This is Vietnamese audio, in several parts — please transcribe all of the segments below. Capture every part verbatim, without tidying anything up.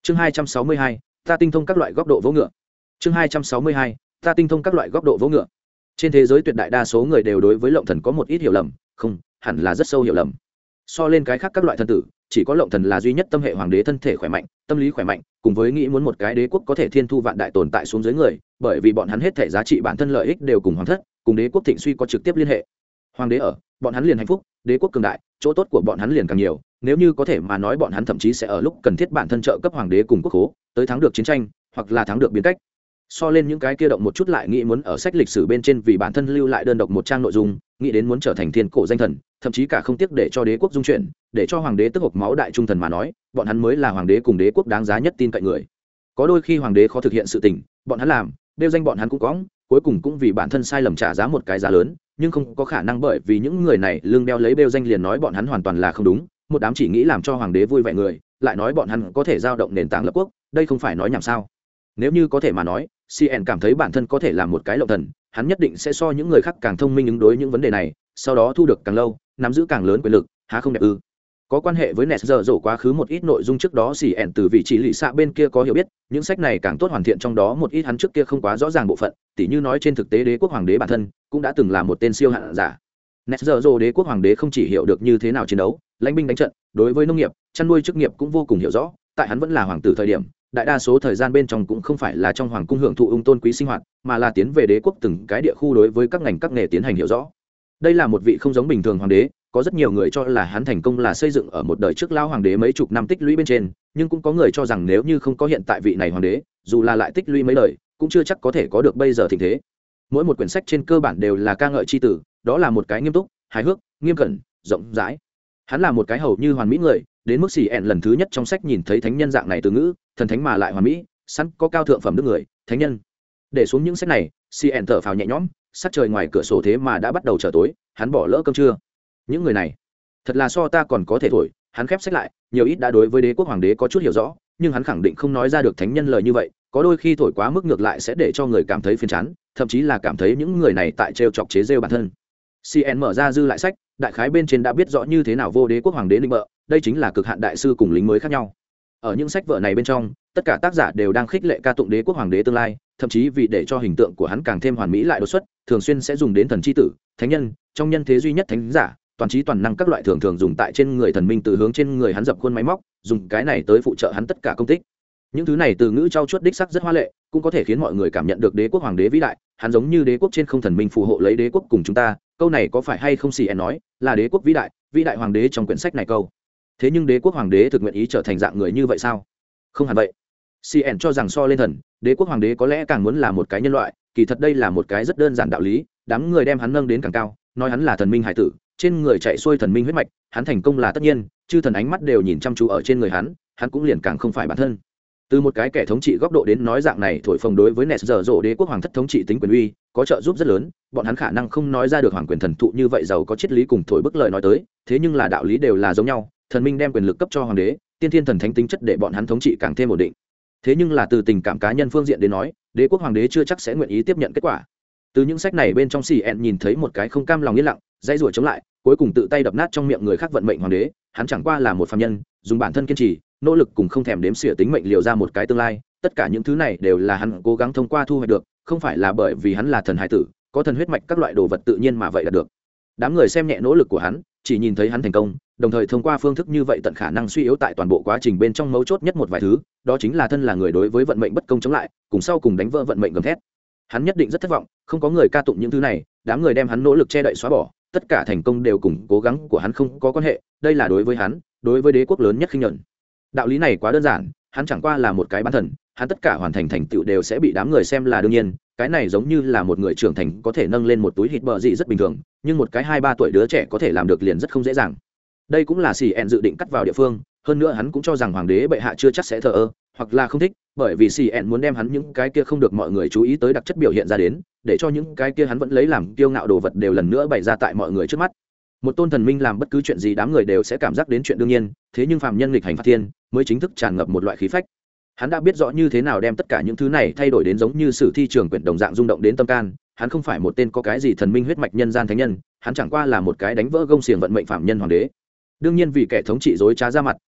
chương hai trăm sáu mươi hai, ta tinh thông các loại góc độ vỗ ngựa. chương hai trăm sáu mươi hai, ta tinh thông các loại góc độ vỗ ngựa. Trên thế giới tuyệt đại đa số người đều đối với Lộng Thần có một ít hiểu lầm, không, hẳn là rất sâu hiểu lầm. So lên cái khác các loại thần tử, chỉ có Lộng Thần là duy nhất tâm hệ hoàng đế thân thể khỏe mạnh, tâm lý khỏe mạnh, cùng với nghĩ muốn một cái đế quốc có thể thiên thu vạn đại tồn tại xuống dưới người, bởi vì bọn hắn hết thể giá trị bản thân lợi ích đều cùng hoàng thất, cùng đế quốc thịnh suy có trực tiếp liên hệ. Hoàng đế ở, bọn hắn liền hạnh phúc, đế quốc cường đại, chỗ tốt của bọn hắn liền càng nhiều, nếu như có thể mà nói bọn hắn thậm chí sẽ ở lúc cần thiết bản thân trợ cấp hoàng đế cùng quốc khố, tới thắng được chiến tranh, hoặc là thắng được biến cách. So lên những cái kia động một chút lại nghĩ muốn ở sách lịch sử bên trên vì bản thân lưu lại đơn độc một trang nội dung, nghĩ đến muốn trở thành thiên cổ danh thần, thậm chí cả không tiếc để cho đế quốc dung chuyển, để cho hoàng đế tức hộc máu đại trung thần mà nói, bọn hắn mới là hoàng đế cùng đế quốc đáng giá nhất tin cậy người. Có đôi khi hoàng đế khó thực hiện sự tình, bọn hắn làm, đeo danh bọn hắn cũng có, cuối cùng cũng vì bản thân sai lầm trả giá một cái giá lớn, nhưng không có khả năng bởi vì những người này lương đeo lấy đeo danh liền nói bọn hắn hoàn toàn là không đúng, một đám chỉ nghĩ làm cho hoàng đế vui vẻ người, lại nói bọn hắn có thể giao động nền tảng lập quốc, đây không phải nói nhảm sao? Nếu như có thể mà nói, xê en cảm thấy bản thân có thể làm một cái Lộng Thần, hắn nhất định sẽ so những người khác càng thông minh ứng đối những vấn đề này, sau đó thu được càng lâu, nắm giữ càng lớn quyền lực, há không đẹp ư? Có quan hệ với Nets giờ rổ quá khứ một ít nội dung trước đó xê en từ vị trí lì xạ bên kia có hiểu biết, những sách này càng tốt hoàn thiện trong đó một ít hắn trước kia không quá rõ ràng bộ phận, tỉ như nói trên thực tế đế quốc hoàng đế bản thân cũng đã từng là một tên siêu hạn giả. Nets giờ rổ đế quốc hoàng đế không chỉ hiểu được như thế nào chiến đấu, lãnh binh đánh trận, đối với nông nghiệp, chăn nuôi chức nghiệp cũng vô cùng hiểu rõ, tại hắn vẫn là hoàng tử thời điểm, đại đa số thời gian bên trong cũng không phải là trong hoàng cung hưởng thụ ung tôn quý sinh hoạt, mà là tiến về đế quốc từng cái địa khu đối với các ngành các nghề tiến hành hiểu rõ. Đây là một vị không giống bình thường hoàng đế, có rất nhiều người cho là hắn thành công là xây dựng ở một đời trước lao hoàng đế mấy chục năm tích lũy bên trên, nhưng cũng có người cho rằng nếu như không có hiện tại vị này hoàng đế, dù là lại tích lũy mấy đời, cũng chưa chắc có thể có được bây giờ thịnh thế. Mỗi một quyển sách trên cơ bản đều là ca ngợi chi tử, đó là một cái nghiêm túc, hài hước, nghiêm cẩn, rộng rãi. Hắn là một cái hầu như hoàn mỹ người, đến mức xì ẹn lần thứ nhất trong sách nhìn thấy thánh nhân dạng này từ ngữ, thần thánh mà lại hoàn mỹ, sẵn có cao thượng phẩm đức người, thánh nhân. Để xuống những sách này, xì ẹn thở phào nhẹ nhõm, sắc trời ngoài cửa sổ thế mà đã bắt đầu trở tối, hắn bỏ lỡ cơm trưa. Những người này, thật là so ta còn có thể thổi. Hắn khép sách lại, nhiều ít đã đối với đế quốc hoàng đế có chút hiểu rõ, nhưng hắn khẳng định không nói ra được thánh nhân lời như vậy, có đôi khi thổi quá mức ngược lại sẽ để cho người cảm thấy phiền chán, thậm chí là cảm thấy những người này tại trêu chọc chế rêu bản thân. xê en mở ra dư lại sách, đại khái bên trên đã biết rõ như thế nào vô đế quốc hoàng đế định bợ, đây chính là cực hạn đại sư cùng lính mới khác nhau. Ở những sách vở này bên trong, tất cả tác giả đều đang khích lệ ca tụng đế quốc hoàng đế tương lai, thậm chí vì để cho hình tượng của hắn càng thêm hoàn mỹ lại đột xuất, thường xuyên sẽ dùng đến thần chi tử, thánh nhân, trong nhân thế duy nhất thánh giả, toàn trí toàn năng các loại thường thường dùng tại trên người thần minh từ hướng trên người hắn dập khuôn máy móc, dùng cái này tới phụ trợ hắn tất cả công tích. Những thứ này từ ngữ trau chuốt đích sắc rất hoa lệ, cũng có thể khiến mọi người cảm nhận được đế quốc hoàng đế vĩ đại, hắn giống như đế quốc trên không thần minh phù hộ lấy đế quốc cùng chúng ta, câu này có phải hay không xì en nói, là đế quốc vĩ đại, vĩ đại hoàng đế trong quyển sách này câu. Thế nhưng đế quốc hoàng đế thực nguyện ý trở thành dạng người như vậy sao? Không hẳn vậy. xê en cho rằng so lên thần, đế quốc hoàng đế có lẽ càng muốn là một cái nhân loại, kỳ thật đây là một cái rất đơn giản đạo lý, đám người đem hắn nâng đến càng cao, nói hắn là thần minh hải tử, trên người chạy xuôi thần minh huyết mạch, hắn thành công là tất nhiên, chư thần ánh mắt đều nhìn chăm chú ở trên người hắn, hắn cũng liền càng không phải bản thân. Từ một cái kẻ thống trị góc độ đến nói dạng này thổi phồng đối với Nets giờ rộ đế quốc hoàng thất thống trị tính quyền uy có trợ giúp rất lớn, bọn hắn khả năng không nói ra được hoàng quyền thần thụ như vậy giàu có triết lý cùng thổi bức lời nói tới, thế nhưng là đạo lý đều là giống nhau, thần minh đem quyền lực cấp cho hoàng đế, tiên thiên thần thánh tính chất để bọn hắn thống trị càng thêm ổn định. Thế nhưng là từ tình cảm cá nhân phương diện đến nói, đế quốc hoàng đế chưa chắc sẽ nguyện ý tiếp nhận kết quả. Từ những sách này bên trong xì ẹn nhìn thấy một cái không cam lòng yên lặng, dãy rủa chống lại, cuối cùng tự tay đập nát trong miệng người khác vận mệnh hoàng đế, hắn chẳng qua là một phàm nhân, dùng bản thân kiên trì, nỗ lực cùng không thèm đếm xỉa tính mệnh liều ra một cái tương lai, tất cả những thứ này đều là hắn cố gắng thông qua thu hoạch được, không phải là bởi vì hắn là thần hải tử, có thần huyết mạch các loại đồ vật tự nhiên mà vậy là được. Đám người xem nhẹ nỗ lực của hắn, chỉ nhìn thấy hắn thành công, đồng thời thông qua phương thức như vậy tận khả năng suy yếu tại toàn bộ quá trình bên trong mấu chốt nhất một vài thứ, đó chính là thân là người đối với vận mệnh bất công chống lại, cùng sau cùng đánh vỡ vận mệnh gầm thét. Hắn nhất định rất thất vọng, không có người ca tụng những thứ này, đám người đem hắn nỗ lực che đậy xóa bỏ, tất cả thành công đều cùng cố gắng của hắn không có quan hệ, đây là đối với hắn, đối với đế quốc lớn nhất khinh nhẫn. Đạo lý này quá đơn giản, hắn chẳng qua là một cái bán thần, hắn tất cả hoàn thành thành tựu đều sẽ bị đám người xem là đương nhiên, cái này giống như là một người trưởng thành có thể nâng lên một túi thịt bờ gì rất bình thường, nhưng một cái hai ba tuổi đứa trẻ có thể làm được liền rất không dễ dàng. Đây cũng là xì ẹn dự định cắt vào địa phương, hơn nữa hắn cũng cho rằng hoàng đế bệ hạ chưa chắc sẽ thờ ơ, hoặc là không thích, bởi vì xì ẹn muốn đem hắn những cái kia không được mọi người chú ý tới đặc chất biểu hiện ra đến, để cho những cái kia hắn vẫn lấy làm kiêu ngạo đồ vật đều lần nữa bày ra tại mọi người trước mắt. Một tôn thần minh làm bất cứ chuyện gì đám người đều sẽ cảm giác đến chuyện đương nhiên, thế nhưng phàm nhân nghịch hành phát thiên mới chính thức tràn ngập một loại khí phách. Hắn đã biết rõ như thế nào đem tất cả những thứ này thay đổi đến giống như sử thi trường quyển đồng dạng rung động đến tâm can. Hắn không phải một tên có cái gì thần minh huyết mạch nhân gian thánh nhân, hắn chẳng qua là một cái đánh vỡ gông xiềng vận mệnh phạm nhân hoàng đế. Đương nhiên vì kẻ thống trị dối trá ra mặt,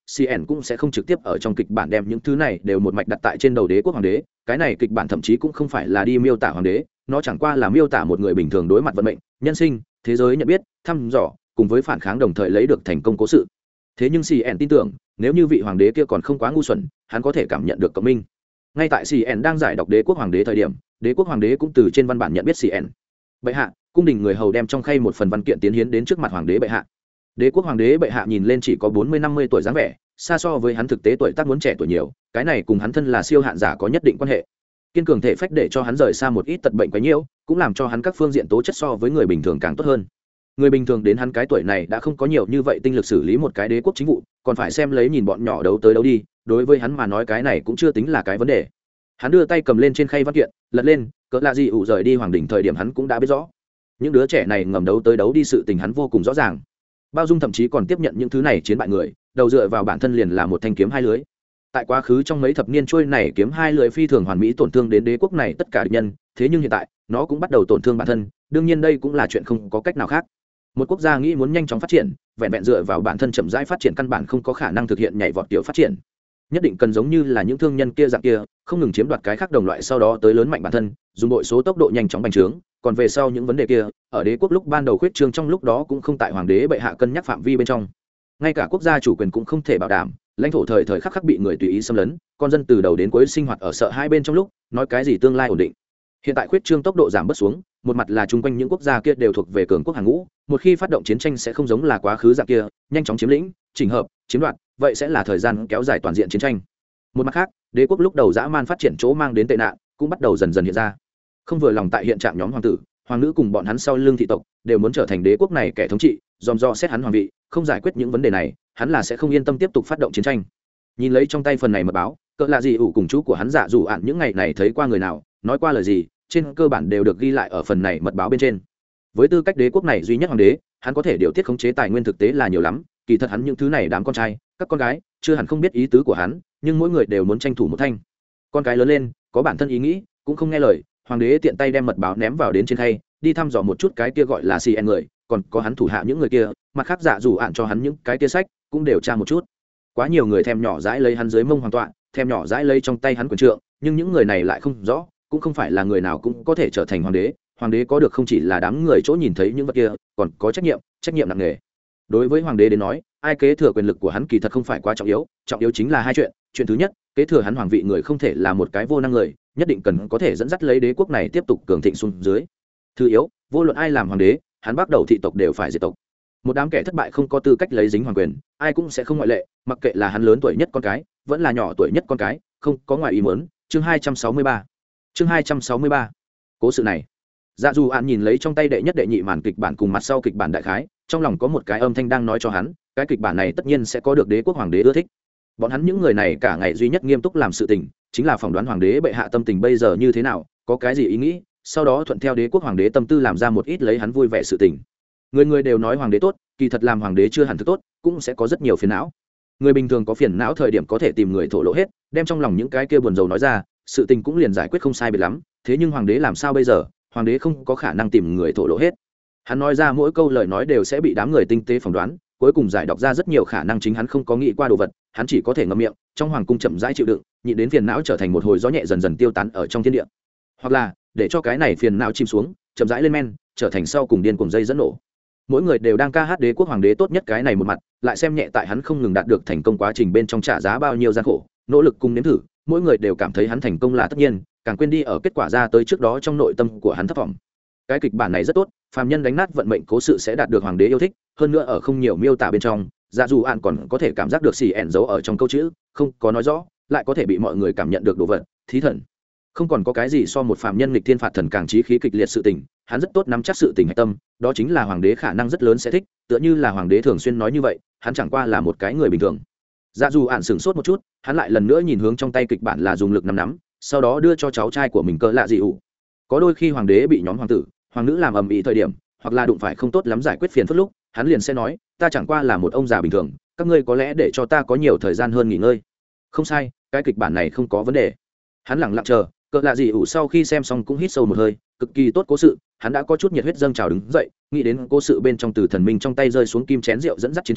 xê en cũng sẽ không trực tiếp ở trong kịch bản đem những thứ này đều một mạch đặt tại trên đầu đế quốc hoàng đế. Cái này kịch bản thậm chí cũng không phải là đi miêu tả hoàng đế, nó chẳng qua là miêu tả một người bình thường đối mặt vận mệnh, nhân sinh, thế giới nhận biết, thăm dò cùng với phản kháng đồng thời lấy được thành công cố sự. Thế nhưng xê en tin tưởng, nếu như vị hoàng đế kia còn không quá ngu xuẩn, hắn có thể cảm nhận được cộng minh. Ngay tại xê en đang giải đọc đế quốc hoàng đế thời điểm, đế quốc hoàng đế cũng từ trên văn bản nhận biết xê en. Bệ hạ, cung đình người hầu đem trong khay một phần văn kiện tiến hiến đến trước mặt hoàng đế bệ hạ. Đế quốc hoàng đế bệ hạ nhìn lên chỉ có bốn mươi năm mươi tuổi dáng vẻ, xa so với hắn thực tế tuổi tác muốn trẻ tuổi nhiều, cái này cùng hắn thân là siêu hạn giả có nhất định quan hệ. Kiên cường thể phách để cho hắn rời xa một ít tật bệnh quá nhiều, cũng làm cho hắn các phương diện tố chất so với người bình thường càng tốt hơn. Người bình thường đến hắn cái tuổi này đã không có nhiều như vậy tinh lực xử lý một cái đế quốc chính vụ, còn phải xem lấy nhìn bọn nhỏ đấu tới đấu đi, đối với hắn mà nói cái này cũng chưa tính là cái vấn đề. Hắn đưa tay cầm lên trên khay văn kiện, lật lên, cỡ lạ gì ủ rời đi hoàng đỉnh thời điểm hắn cũng đã biết rõ. Những đứa trẻ này ngầm đấu tới đấu đi sự tình hắn vô cùng rõ ràng. Bao Dung thậm chí còn tiếp nhận những thứ này chiến bại người, đầu dựa vào bản thân liền là một thanh kiếm hai lưới. Tại quá khứ trong mấy thập niên trôi này kiếm hai lưới phi thường hoàn mỹ tổn thương đến đế quốc này tất cả địch nhân, thế nhưng hiện tại, nó cũng bắt đầu tổn thương bản thân, đương nhiên đây cũng là chuyện không có cách nào khác. Một quốc gia nghĩ muốn nhanh chóng phát triển, vẹn vẹn dựa vào bản thân chậm rãi phát triển căn bản không có khả năng thực hiện nhảy vọt kiểu phát triển. Nhất định cần giống như là những thương nhân kia dạng kia, không ngừng chiếm đoạt cái khác đồng loại sau đó tới lớn mạnh bản thân, dùng bội số tốc độ nhanh chóng bành trướng, còn về sau những vấn đề kia, ở đế quốc lúc ban đầu khuyết trương trong lúc đó cũng không tại hoàng đế bệ hạ cân nhắc phạm vi bên trong. Ngay cả quốc gia chủ quyền cũng không thể bảo đảm, lãnh thổ thời thời khắc khắc bị người tùy ý xâm lấn, con dân từ đầu đến cuối sinh hoạt ở sợ hai bên trong lúc, nói cái gì tương lai ổn định. Hiện tại khuyết trương tốc độ giảm bớt xuống, một mặt là chung quanh những quốc gia kia đều thuộc về cường quốc hàng ngũ, một khi phát động chiến tranh sẽ không giống là quá khứ dạng kia, nhanh chóng chiếm lĩnh, chỉnh hợp, chiếm đoạt, vậy sẽ là thời gian kéo dài toàn diện chiến tranh. Một mặt khác, đế quốc lúc đầu dã man phát triển chỗ mang đến tệ nạn, cũng bắt đầu dần dần hiện ra. Không vừa lòng tại hiện trạng nhóm hoàng tử, hoàng nữ cùng bọn hắn sau lưng thị tộc đều muốn trở thành đế quốc này kẻ thống trị, dòm do xét hắn hoàng vị, không giải quyết những vấn đề này, hắn là sẽ không yên tâm tiếp tục phát động chiến tranh. Nhìn lấy trong tay phần này mật báo, cỡ lạ gì ủ cùng chú của hắn dạ dù ạn những ngày này thấy qua người nào, nói qua lời gì, trên cơ bản đều được ghi lại ở phần này mật báo bên trên. Với tư cách đế quốc này duy nhất hoàng đế, hắn có thể điều tiết khống chế tài nguyên thực tế là nhiều lắm, kỳ thật hắn những thứ này đám con trai, các con gái, chưa hẳn không biết ý tứ của hắn, nhưng mỗi người đều muốn tranh thủ một thanh. Con cái lớn lên, có bản thân ý nghĩ, cũng không nghe lời, hoàng đế tiện tay đem mật báo ném vào đến trên khay, đi thăm dò một chút cái kia gọi là xê en người, còn có hắn thủ hạ những người kia, mặt khác dạ dù ạn cho hắn những cái kia sách, cũng đều tra một chút. Quá nhiều người thèm nhỏ dãi lấy hắn dưới mông hoàng tọa, thèm nhỏ dãi lấy trong tay hắn quyền trượng, nhưng những người này lại không rõ, cũng không phải là người nào cũng có thể trở thành hoàng đế. Hoàng đế có được không chỉ là đám người chỗ nhìn thấy những vật kia, còn có trách nhiệm, trách nhiệm nặng nề. Đối với hoàng đế đến nói, ai kế thừa quyền lực của hắn kỳ thật không phải quá trọng yếu, trọng yếu chính là hai chuyện. Chuyện thứ nhất, kế thừa hắn hoàng vị người không thể là một cái vô năng người, nhất định cần có thể dẫn dắt lấy đế quốc này tiếp tục cường thịnh xuống dưới. Thứ yếu, vô luận ai làm hoàng đế, hắn bắt đầu thị tộc đều phải diệt tộc. Một đám kẻ thất bại không có tư cách lấy dính hoàng quyền, ai cũng sẽ không ngoại lệ, mặc kệ là hắn lớn tuổi nhất con cái, vẫn là nhỏ tuổi nhất con cái, không có ngoài ý muốn. Chương hai trăm sáu mươi ba. Chương hai trăm sáu mươi ba. Cố sự này, dạ dù an nhìn lấy trong tay đệ nhất đệ nhị màn kịch bản cùng mặt sau kịch bản đại khái, trong lòng có một cái âm thanh đang nói cho hắn, cái kịch bản này tất nhiên sẽ có được đế quốc hoàng đế ưa thích. Bọn hắn những người này cả ngày duy nhất nghiêm túc làm sự tình, chính là phỏng đoán hoàng đế bệ hạ tâm tình bây giờ như thế nào, có cái gì ý nghĩ, sau đó thuận theo đế quốc hoàng đế tâm tư làm ra một ít lấy hắn vui vẻ sự tình. Người người đều nói hoàng đế tốt, kỳ thật làm hoàng đế chưa hẳn thực tốt, cũng sẽ có rất nhiều phiền não. Người bình thường có phiền não thời điểm có thể tìm người thổ lộ hết, đem trong lòng những cái kia buồn rầu nói ra, sự tình cũng liền giải quyết không sai biệt lắm. Thế nhưng hoàng đế làm sao bây giờ? Hoàng đế không có khả năng tìm người thổ lộ hết. Hắn nói ra mỗi câu lời nói đều sẽ bị đám người tinh tế phỏng đoán, cuối cùng giải đọc ra rất nhiều khả năng chính hắn không có nghĩ qua đồ vật, hắn chỉ có thể ngậm miệng, trong hoàng cung chậm rãi chịu đựng, nhịn đến phiền não trở thành một hồi gió nhẹ dần dần tiêu tán ở trong thiên địa. Hoặc là, để cho cái này phiền não chìm xuống, chậm rãi lên men, trở thành sau cùng điên cuồng dây dẫn nổ. Mỗi người đều đang ca hát đế quốc hoàng đế tốt nhất cái này một mặt, lại xem nhẹ tại hắn không ngừng đạt được thành công quá trình bên trong trả giá bao nhiêu gian khổ, nỗ lực cùng nếm thử, mỗi người đều cảm thấy hắn thành công là tất nhiên, càng quên đi ở kết quả ra tới trước đó trong nội tâm của hắn thất vọng. Cái kịch bản này rất tốt, phàm nhân đánh nát vận mệnh cố sự sẽ đạt được hoàng đế yêu thích, hơn nữa ở không nhiều miêu tả bên trong, dạ dù ạn còn có thể cảm giác được xì ẻn giấu ở trong câu chữ, không có nói rõ, lại có thể bị mọi người cảm nhận được đồ vật, thí thần. Không còn có cái gì so một phàm nhân nghịch thiên phạt thần càng chí khí kịch liệt sự tình, hắn rất tốt nắm chắc sự tình hạch tâm, đó chính là hoàng đế khả năng rất lớn sẽ thích, tựa như là hoàng đế thường xuyên nói như vậy, hắn chẳng qua là một cái người bình thường. Dạ dù ạn sửng sốt một chút, hắn lại lần nữa nhìn hướng trong tay kịch bản là dùng lực nắm nắm, sau đó đưa cho cháu trai của mình cỡ lạ gì ủ. Có đôi khi hoàng đế bị nhóm hoàng tử, hoàng nữ làm ầm ĩ thời điểm, hoặc là đụng phải không tốt lắm giải quyết phiền phức lúc, hắn liền sẽ nói, ta chẳng qua là một ông già bình thường, các ngươi có lẽ để cho ta có nhiều thời gian hơn nghỉ ngơi. Không sai, cái kịch bản này không có vấn đề. Hắn lặng lặng chờ, cỡ lạ gì ủ sau khi xem xong cũng hít sâu một hơi, cực kỳ tốt cố sự, hắn đã có chút nhiệt huyết dâng trào đứng dậy, nghĩ đến cố sự bên trong từ thần minh trong tay rơi xuống kim chén rượu dẫn dắt chiến tranh,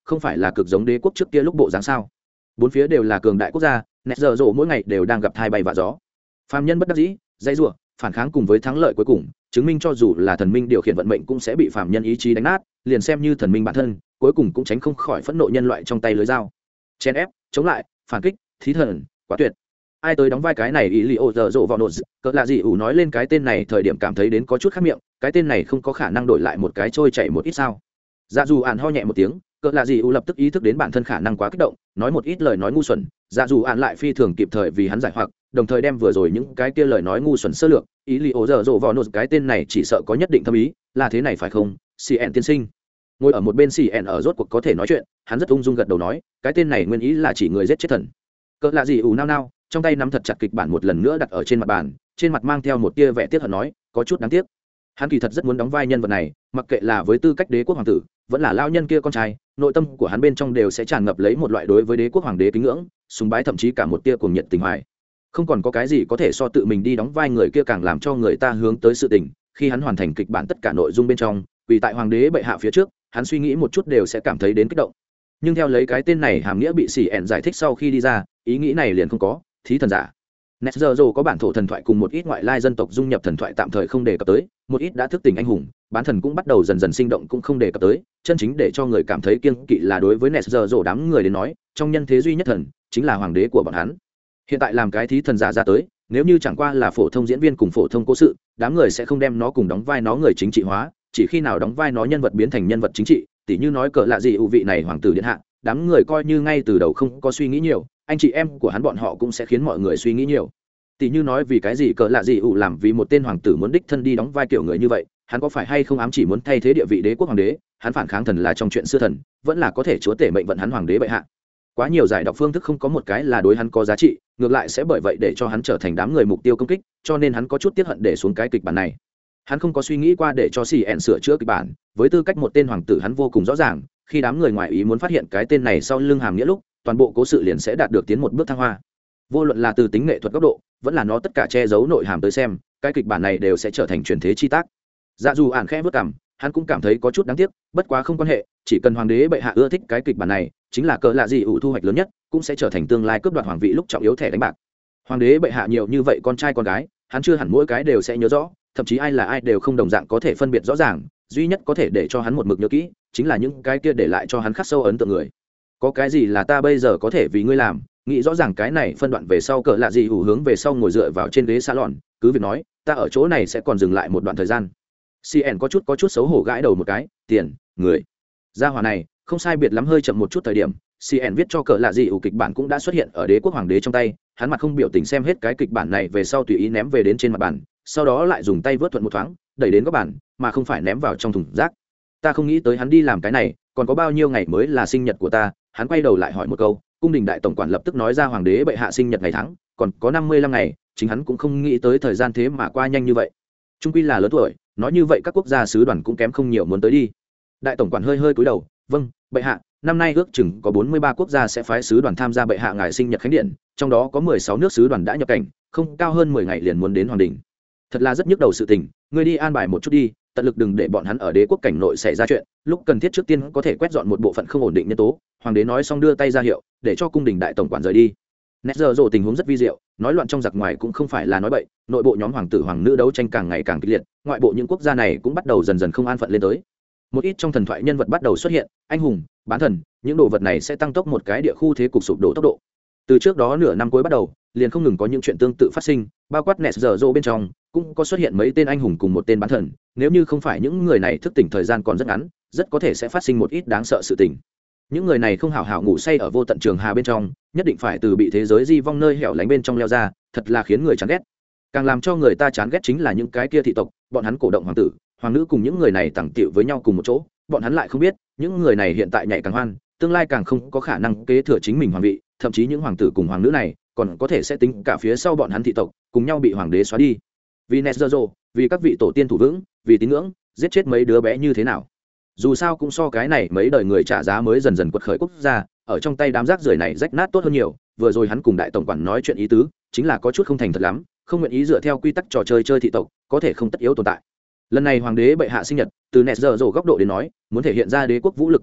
không phải là cực giống đế quốc trước kia lúc bộ dáng sao? Bốn phía đều là cường đại quốc gia, nẹt giờ rộ mỗi ngày đều đang gặp thai bay vạ gió. Phàm nhân bất đắc dĩ, dây rủa, phản kháng cùng với thắng lợi cuối cùng, chứng minh cho dù là thần minh điều khiển vận mệnh cũng sẽ bị phàm nhân ý chí đánh nát, liền xem như thần minh bản thân, cuối cùng cũng tránh không khỏi phẫn nộ nhân loại trong tay lưới dao. Chen ép, chống lại, phản kích, thí thần, quá tuyệt. Ai tới đóng vai cái này ý li ô giờ rộ vào nột, cỡ là gì ủ nói lên cái tên này thời điểm cảm thấy đến có chút khác miệng, cái tên này không có khả năng đổi lại một cái trôi chảy một ít sao? Dạ dù ạn ho nhẹ một tiếng, cỡ là gì ủ lập tức ý thức đến bản thân khả năng quá kích động, nói một ít lời nói ngu xuẩn, dạ dù ạn lại phi thường kịp thời vì hắn giải hoặc, đồng thời đem vừa rồi những cái kia lời nói ngu xuẩn sơ lược, ý li ô giờ rộ vào nột cái tên này chỉ sợ có nhất định thâm ý, là thế này phải không? Cn tiên sinh ngồi ở một bên Cn ở rốt cuộc có thể nói chuyện, hắn rất ung dung gật đầu nói, cái tên này nguyên ý là chỉ người giết chết thần. Cỡ là gì ủ nao nao, trong tay nắm thật chặt kịch bản một lần nữa đặt ở trên mặt bàn, trên mặt mang theo một tia vẻ tiếc hận nói, có chút đáng tiếc. Hắn kỳ thật rất muốn đóng vai nhân vật này, mặc kệ là với tư cách đế quốc hoàng tử, vẫn là lao nhân kia con trai, nội tâm của hắn bên trong đều sẽ tràn ngập lấy một loại đối với đế quốc hoàng đế kính ngưỡng, sùng bái, thậm chí cả một tia cuồng nhiệt tình hoài. Không còn có cái gì có thể so tự mình đi đóng vai người kia càng làm cho người ta hướng tới sự tình. Khi hắn hoàn thành kịch bản tất cả nội dung bên trong, vì tại hoàng đế bệ hạ phía trước, hắn suy nghĩ một chút đều sẽ cảm thấy đến kích động. Nhưng theo lấy cái tên này hàm nghĩa bị xỉ ẻn giải thích sau khi đi ra, ý nghĩ này liền không có. Thí thần giả Netherzo có bản thổ thần thoại cùng một ít ngoại lai dân tộc dung nhập thần thoại tạm thời không đề cập tới, một ít đã thức tỉnh anh hùng, bán thần cũng bắt đầu dần dần sinh động cũng không đề cập tới, chân chính để cho người cảm thấy kiêng kỵ là đối với Netherzo đám người đến nói, trong nhân thế duy nhất thần chính là hoàng đế của bọn hắn. Hiện tại làm cái thí thần giả ra tới, nếu như chẳng qua là phổ thông diễn viên cùng phổ thông cố sự, đám người sẽ không đem nó cùng đóng vai nó người chính trị hóa, chỉ khi nào đóng vai nó nhân vật biến thành nhân vật chính trị, tỉ như nói cỡ lạ gì ưu vị này hoàng tử điện hạ, đám người coi như ngay từ đầu không có suy nghĩ nhiều, anh chị em của hắn bọn họ cũng sẽ khiến mọi người suy nghĩ nhiều. Tỷ như nói vì cái gì cỡ lạ gì ủ làm vì một tên hoàng tử muốn đích thân đi đóng vai kiểu người như vậy, hắn có phải hay không ám chỉ muốn thay thế địa vị đế quốc hoàng đế, hắn phản kháng thần là trong chuyện xưa thần, vẫn là có thể chúa tể mệnh vận hắn hoàng đế bệ hạ. Quá nhiều giải đọc phương thức không có một cái là đối hắn có giá trị, ngược lại sẽ bởi vậy để cho hắn trở thành đám người mục tiêu công kích, cho nên hắn có chút tiếc hận để xuống cái kịch bản này. Hắn không có suy nghĩ qua để cho xì ẹn sửa chữa kịch bản, với tư cách một tên hoàng tử hắn vô cùng rõ ràng, khi đám người ngoài ý muốn phát hiện cái tên này sau lưng hàm nghĩa lúc, toàn bộ cố sự liền sẽ đạt được tiến một bước thăng hoa. Vô luận là từ tính nghệ thuật góc độ, vẫn là nó tất cả che giấu nội hàm tới xem, cái kịch bản này đều sẽ trở thành truyền thế chi tác. Dạ dù ản khẽ vớt cằm, hắn cũng cảm thấy có chút đáng tiếc, bất quá không quan hệ, chỉ cần hoàng đế bệ hạ ưa thích cái kịch bản này, chính là cỡ lạ gì ủ thu hoạch lớn nhất, cũng sẽ trở thành tương lai cướp đoạt hoàng vị lúc trọng yếu thẻ đánh bạc. Hoàng đế bệ hạ nhiều như vậy con trai con gái, hắn chưa hẳn mỗi cái đều sẽ nhớ rõ, thậm chí ai là ai đều không đồng dạng có thể phân biệt rõ ràng, duy nhất có thể để cho hắn một mực nhớ kỹ, chính là những cái kia để lại cho hắn khắc sâu ấn tượng người. Có cái gì là ta bây giờ có thể vì ngươi làm, nghĩ rõ ràng cái này phân đoạn về sau cỡ lạ gì ủ hướng về sau ngồi dựa vào trên ghế salon, cứ việc nói, ta ở chỗ này sẽ còn dừng lại một đoạn thời gian. Cn có chút có chút xấu hổ gãi đầu một cái, tiền, người. Gia hỏa này, không sai biệt lắm hơi chậm một chút thời điểm, Cn viết cho cỡ lạ gì ủ kịch bản cũng đã xuất hiện ở đế quốc hoàng đế trong tay, hắn mặt không biểu tình xem hết cái kịch bản này về sau tùy ý ném về đến trên mặt bàn, sau đó lại dùng tay vớt thuận một thoáng, đẩy đến góc bàn, mà không phải ném vào trong thùng rác. Ta không nghĩ tới hắn đi làm cái này, còn có bao nhiêu ngày mới là sinh nhật của ta, hắn quay đầu lại hỏi một câu, cung đình đại tổng quản lập tức nói ra hoàng đế bệ hạ sinh nhật ngày tháng còn có năm mươi lăm ngày, chính hắn cũng không nghĩ tới thời gian thế mà qua nhanh như vậy. Trung quy là lớn tuổi, nói như vậy các quốc gia sứ đoàn cũng kém không nhiều muốn tới đi. Đại tổng quản hơi hơi cúi đầu, vâng bệ hạ, năm nay ước chừng có bốn mươi ba quốc gia sẽ phái sứ đoàn tham gia bệ hạ ngài sinh nhật khánh điện, trong đó có mười sáu nước sứ đoàn đã nhập cảnh, không cao hơn mười ngày liền muốn đến hoàng đình. Thật là rất nhức đầu sự tình, ngươi đi an bài một chút đi, tận lực đừng để bọn hắn ở đế quốc cảnh nội xảy ra chuyện, lúc cần thiết trước tiên có thể quét dọn một bộ phận không ổn định nhân tố. Hoàng đế nói xong đưa tay ra hiệu để cho cung đình đại tổng quản rời đi. Nét giờ rộ tình huống rất vi diệu, nói loạn trong giặc ngoài cũng không phải là nói bậy, nội bộ nhóm hoàng tử hoàng nữ đấu tranh càng ngày càng kịch liệt, ngoại bộ những quốc gia này cũng bắt đầu dần dần không an phận lên tới. Một ít trong thần thoại nhân vật bắt đầu xuất hiện, anh hùng, bán thần, những đồ vật này sẽ tăng tốc một cái địa khu thế cục sụp đổ tốc độ. Từ trước đó nửa năm cuối bắt đầu, liền không ngừng có những chuyện tương tự phát sinh, bao quát Nét giờ rộ bên trong cũng có xuất hiện mấy tên anh hùng cùng một tên bán thần, nếu như không phải những người này thức tỉnh thời gian còn rất ngắn, rất có thể sẽ phát sinh một ít đáng sợ sự tình. Những người này không hảo hảo ngủ say ở vô tận trường hà bên trong, nhất định phải từ bị thế giới di vong nơi hẻo lánh bên trong leo ra, thật là khiến người chán ghét. Càng làm cho người ta chán ghét chính là những cái kia thị tộc, bọn hắn cổ động hoàng tử hoàng nữ cùng những người này tẳng tiệu với nhau cùng một chỗ, bọn hắn lại không biết những người này hiện tại nhảy càng hoan, tương lai càng không có khả năng kế thừa chính mình hoàng vị, thậm chí những hoàng tử cùng hoàng nữ này còn có thể sẽ tính cả phía sau bọn hắn thị tộc cùng nhau bị hoàng đế xóa đi. Vì Netherzo, vì các vị tổ tiên thủ vững, vì tín ngưỡng, giết chết mấy đứa bé như thế nào? Dù sao cũng so cái này mấy đời người trả giá mới dần dần quật khởi quốc gia, ở trong tay đám rác rưởi này rách nát tốt hơn nhiều. Vừa rồi hắn cùng đại tổng quản nói chuyện ý tứ, chính là có chút không thành thật lắm, không nguyện ý dựa theo quy tắc trò chơi chơi thị tộc, có thể không tất yếu tồn tại. Lần này hoàng đế bệ hạ sinh nhật, từ Netherzo góc độ đến nói, muốn thể hiện ra đế quốc vũ lực cường thịnh,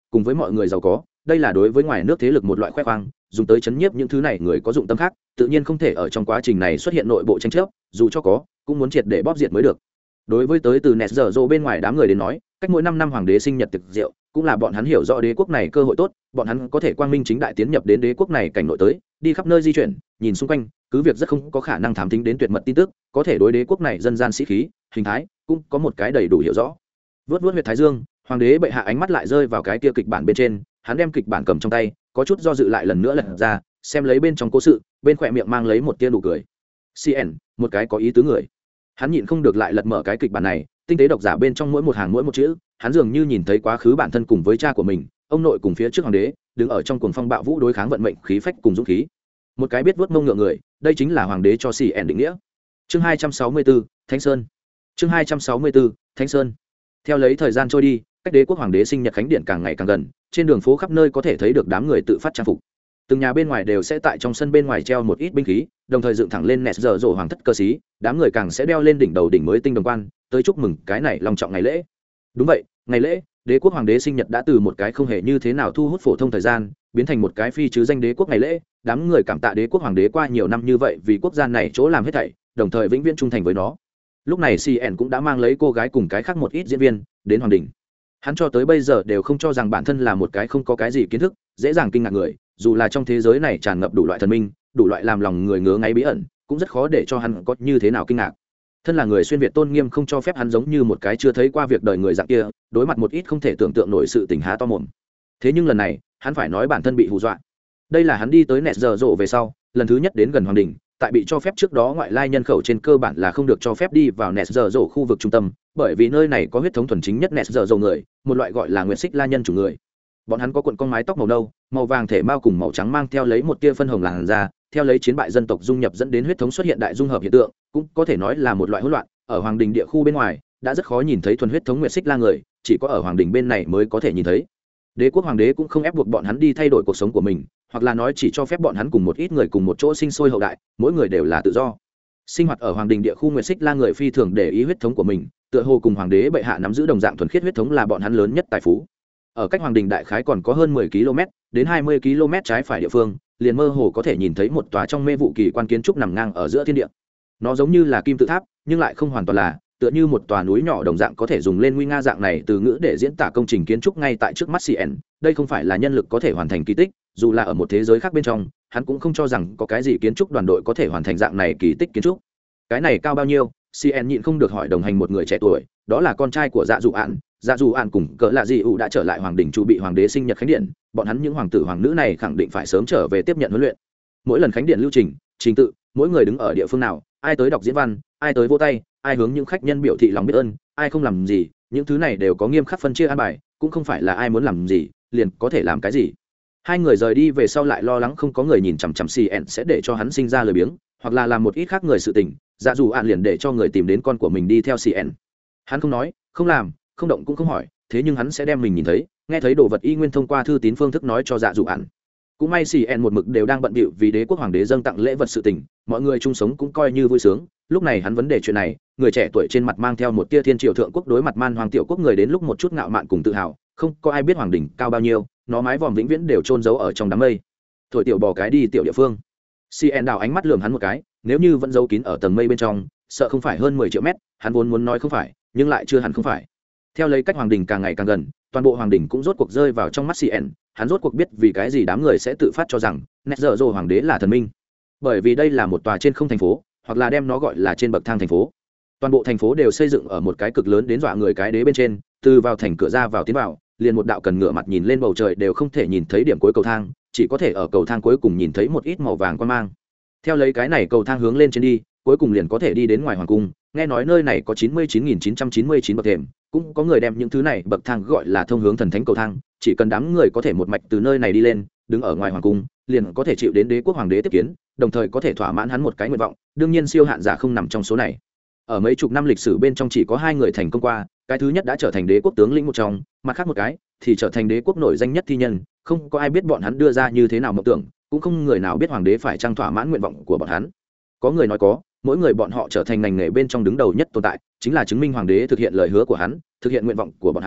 cùng với mọi người giàu có, đây là đối với ngoài nước thế lực một loại khoe khoang, dùng tới chấn nhiếp những thứ này người có dụng tâm khác, tự nhiên không thể ở trong quá trình này xuất hiện nội bộ tranh chấp, dù cho có cũng muốn triệt để bóp diệt mới được. Đối với tới từ nẹt giờ rô bên ngoài đám người đến nói, cách mỗi năm năm hoàng đế sinh nhật tiệc rượu cũng là bọn hắn hiểu rõ đế quốc này cơ hội tốt, bọn hắn có thể quang minh chính đại tiến nhập đến đế quốc này cảnh nội tới, đi khắp nơi di chuyển, nhìn xung quanh, cứ việc rất không có khả năng thám thính đến tuyệt mật tin tức, có thể đối đế quốc này dân gian sĩ khí, hình thái cũng có một cái đầy đủ hiểu rõ. Vớt vớt huyệt thái dương, hoàng đế bệ hạ ánh mắt lại rơi vào cái kia kịch bản bên trên, hắn đem kịch bản cầm trong tay, có chút do dự lại lần nữa lật ra, xem lấy bên trong cố sự, bên khỏe miệng mang lấy một tia nụ cười. xê en, một cái có ý tứ người. Hắn nhịn không được lại lật mở cái kịch bản này, tinh tế độc giả bên trong mỗi một hàng mỗi một chữ, hắn dường như nhìn thấy quá khứ bản thân cùng với cha của mình, ông nội cùng phía trước hoàng đế, đứng ở trong cuồng phong bạo vũ đối kháng vận mệnh khí phách cùng dũng khí. Một cái biết vớt mông ngựa người, đây chính là hoàng đế cho xê en định nghĩa. Chương hai trăm sáu mươi tư, Thánh Sơn. Chương hai trăm sáu mươi tư, Thánh Sơn. Theo lấy thời gian trôi đi, cách đế quốc hoàng đế sinh nhật khánh điện càng ngày càng gần, trên đường phố khắp nơi có thể thấy được đám người tự phát trang phục. Từng nhà bên ngoài đều sẽ tại trong sân bên ngoài treo một ít binh khí, đồng thời dựng thẳng lên nẹt giờ rổ hoàng thất cơ sĩ, đám người càng sẽ đeo lên đỉnh đầu đỉnh mới tinh đồng quan, tới chúc mừng cái này long trọng ngày lễ. Đúng vậy, ngày lễ, đế quốc hoàng đế sinh nhật đã từ một cái không hề như thế nào thu hút phổ thông thời gian, biến thành một cái phi chứ danh đế quốc ngày lễ, đám người cảm tạ đế quốc hoàng đế qua nhiều năm như vậy vì quốc gia này chỗ làm hết thảy, đồng thời vĩnh viễn trung thành với nó. Lúc này xê en cũng đã mang lấy cô gái cùng cái khác một ít diễn viên đến hoàng đình. Hắn cho tới bây giờ đều không cho rằng bản thân là một cái không có cái gì kiến thức, dễ dàng kinh ngạc người, dù là trong thế giới này tràn ngập đủ loại thần minh, đủ loại làm lòng người ngứa ngáy bí ẩn, cũng rất khó để cho hắn có như thế nào kinh ngạc. Thân là người xuyên việt tôn nghiêm không cho phép hắn giống như một cái chưa thấy qua việc đời người dạng kia, đối mặt một ít không thể tưởng tượng nổi sự tình há to mồm. Thế nhưng lần này, hắn phải nói bản thân bị hù dọa. Đây là hắn đi tới nẹt giờ rộ về sau, lần thứ nhất đến gần hoàng đình, tại bị cho phép trước đó ngoại lai nhân khẩu trên cơ bản là không được cho phép đi vào nẹt giờ rộ khu vực trung tâm, bởi vì nơi này có huyết thống thuần chính nhất nẹt giờ rộ người, một loại gọi là nguyệt xích la nhân chủ người. Bọn hắn có cuộn con mái tóc màu nâu, màu vàng thể mao cùng màu trắng mang theo lấy một tia phân hồng làn da, theo lấy chiến bại dân tộc dung nhập dẫn đến huyết thống xuất hiện đại dung hợp hiện tượng, cũng có thể nói là một loại hỗn loạn. Ở hoàng đình địa khu bên ngoài đã rất khó nhìn thấy thuần huyết thống nguyệt xích la người, chỉ có ở hoàng đình bên này mới có thể nhìn thấy. Đế quốc hoàng đế cũng không ép buộc bọn hắn đi thay đổi cuộc sống của mình, hoặc là nói chỉ cho phép bọn hắn cùng một ít người cùng một chỗ sinh sôi hậu đại, mỗi người đều là tự do. Sinh hoạt ở hoàng đình địa khu nguyệt xích la người phi thường để ý huyết thống của mình, tựa hồ cùng hoàng đế bệ hạ nắm giữ đồng dạng thuần khiết huyết thống là bọn hắn lớn nhất tài phú. Ở cách hoàng đình đại khái còn có hơn mười ki lô mét đến hai mươi ki lô mét trái phải địa phương, liền mơ hồ có thể nhìn thấy một tòa trong mê vụ kỳ quan kiến trúc nằm ngang ở giữa thiên địa. Nó giống như là kim tự tháp, nhưng lại không hoàn toàn là, tựa như một tòa núi nhỏ đồng dạng có thể dùng lên nguy nga dạng này từ ngữ để diễn tả công trình kiến trúc ngay tại trước mắt xê en. Đây không phải là nhân lực có thể hoàn thành kỳ tích, dù là ở một thế giới khác bên trong, hắn cũng không cho rằng có cái gì kiến trúc đoàn đội có thể hoàn thành dạng này kỳ tích kiến trúc. Cái này cao bao nhiêu? xê en nhịn không được hỏi đồng hành một người trẻ tuổi, đó là con trai của Dạ Dụ Ản. Dạ Dù Ản cùng cỡ lạ gì ủ đã trở lại hoàng đình chu bị hoàng đế sinh nhật khánh điện, bọn hắn những hoàng tử hoàng nữ này khẳng định phải sớm trở về tiếp nhận huấn luyện. Mỗi lần khánh điện lưu trình trình tự, mỗi người đứng ở địa phương nào, ai tới đọc diễn văn, ai tới vỗ tay, ai hướng những khách nhân biểu thị lòng biết ơn, ai không làm gì, những thứ này đều có nghiêm khắc phân chia an bài, cũng không phải là ai muốn làm gì liền có thể làm cái gì. Hai người rời đi về sau lại lo lắng không có người nhìn chằm chằm xì ẹn sẽ để cho hắn sinh ra lười biếng, hoặc là làm một ít khác người sự tình. Dạ Dù Ản liền để cho người tìm đến con của mình đi theo xì ẹn. Hắn không nói, không làm, không động cũng không hỏi, thế nhưng hắn sẽ đem mình nhìn thấy nghe thấy đồ vật y nguyên thông qua thư tín phương thức nói cho Dạ Dụ Ản. Cũng may xì en một mực đều đang bận bịu vì đế quốc hoàng đế dâng tặng lễ vật sự tình, mọi người chung sống cũng coi như vui sướng. Lúc này hắn vấn đề chuyện này, người trẻ tuổi trên mặt mang theo một tia thiên triều thượng quốc đối mặt man hoàng tiểu quốc người đến lúc một chút ngạo mạn cùng tự hào, không có ai biết hoàng đỉnh cao bao nhiêu, nó mái vòm vĩnh viễn đều trôn giấu ở trong đám mây. Thổi tiểu bò cái đi tiểu địa phương. xê en đào ánh mắt lườm hắn một cái, nếu như vẫn giấu kín ở tầng mây bên trong, sợ không phải hơn mười triệu mét, hắn vốn muốn nói không phải, nhưng lại chưa hẳn không phải. Theo lấy cách hoàng đình càng ngày càng gần, toàn bộ hoàng đình cũng rốt cuộc rơi vào trong mắt xê en, hắn rốt cuộc biết vì cái gì đám người sẽ tự phát cho rằng nét dở dồ hoàng đế là thần minh. Bởi vì đây là một tòa trên không thành phố, hoặc là đem nó gọi là trên bậc thang thành phố. Toàn bộ thành phố đều xây dựng ở một cái cực lớn đến dọa người cái đế bên trên, từ vào thành cửa ra vào tiến vào, liền một đạo cần ngửa mặt nhìn lên bầu trời đều không thể nhìn thấy điểm cuối cầu thang, chỉ có thể ở cầu thang cuối cùng nhìn thấy một ít màu vàng quan mang. Theo lấy cái này cầu thang hướng lên trên đi, cuối cùng liền có thể đi đến ngoài hoàng cung. Nghe nói nơi này có chín mươi chín nghìn chín trăm chín mươi chín bậc thềm, cũng có người đem những thứ này bậc thang gọi là thông hướng thần thánh cầu thang, chỉ cần đám người có thể một mạch từ nơi này đi lên, đứng ở ngoài hoàng cung, liền có thể chịu đến đế quốc hoàng đế tiếp kiến, đồng thời có thể thỏa mãn hắn một cái nguyện vọng, đương nhiên siêu hạn giả không nằm trong số này. Ở mấy chục năm lịch sử bên trong chỉ có hai người thành công qua, cái thứ nhất đã trở thành đế quốc tướng lĩnh một trong, mặt khác một cái thì trở thành đế quốc nổi danh nhất thi nhân, không có ai biết bọn hắn đưa ra như thế nào mộng tưởng, cũng không người nào biết hoàng đế phải trang thỏa mãn nguyện vọng của bọn hắn. Có người nói có, mỗi người bọn họ trở thành ngành nghề bên trong đứng đầu nhất tồn tại, chính là chứng minh hoàng đế thực hiện lời hứa của hắn, thực hiện nguyện vọng của bọn hắn,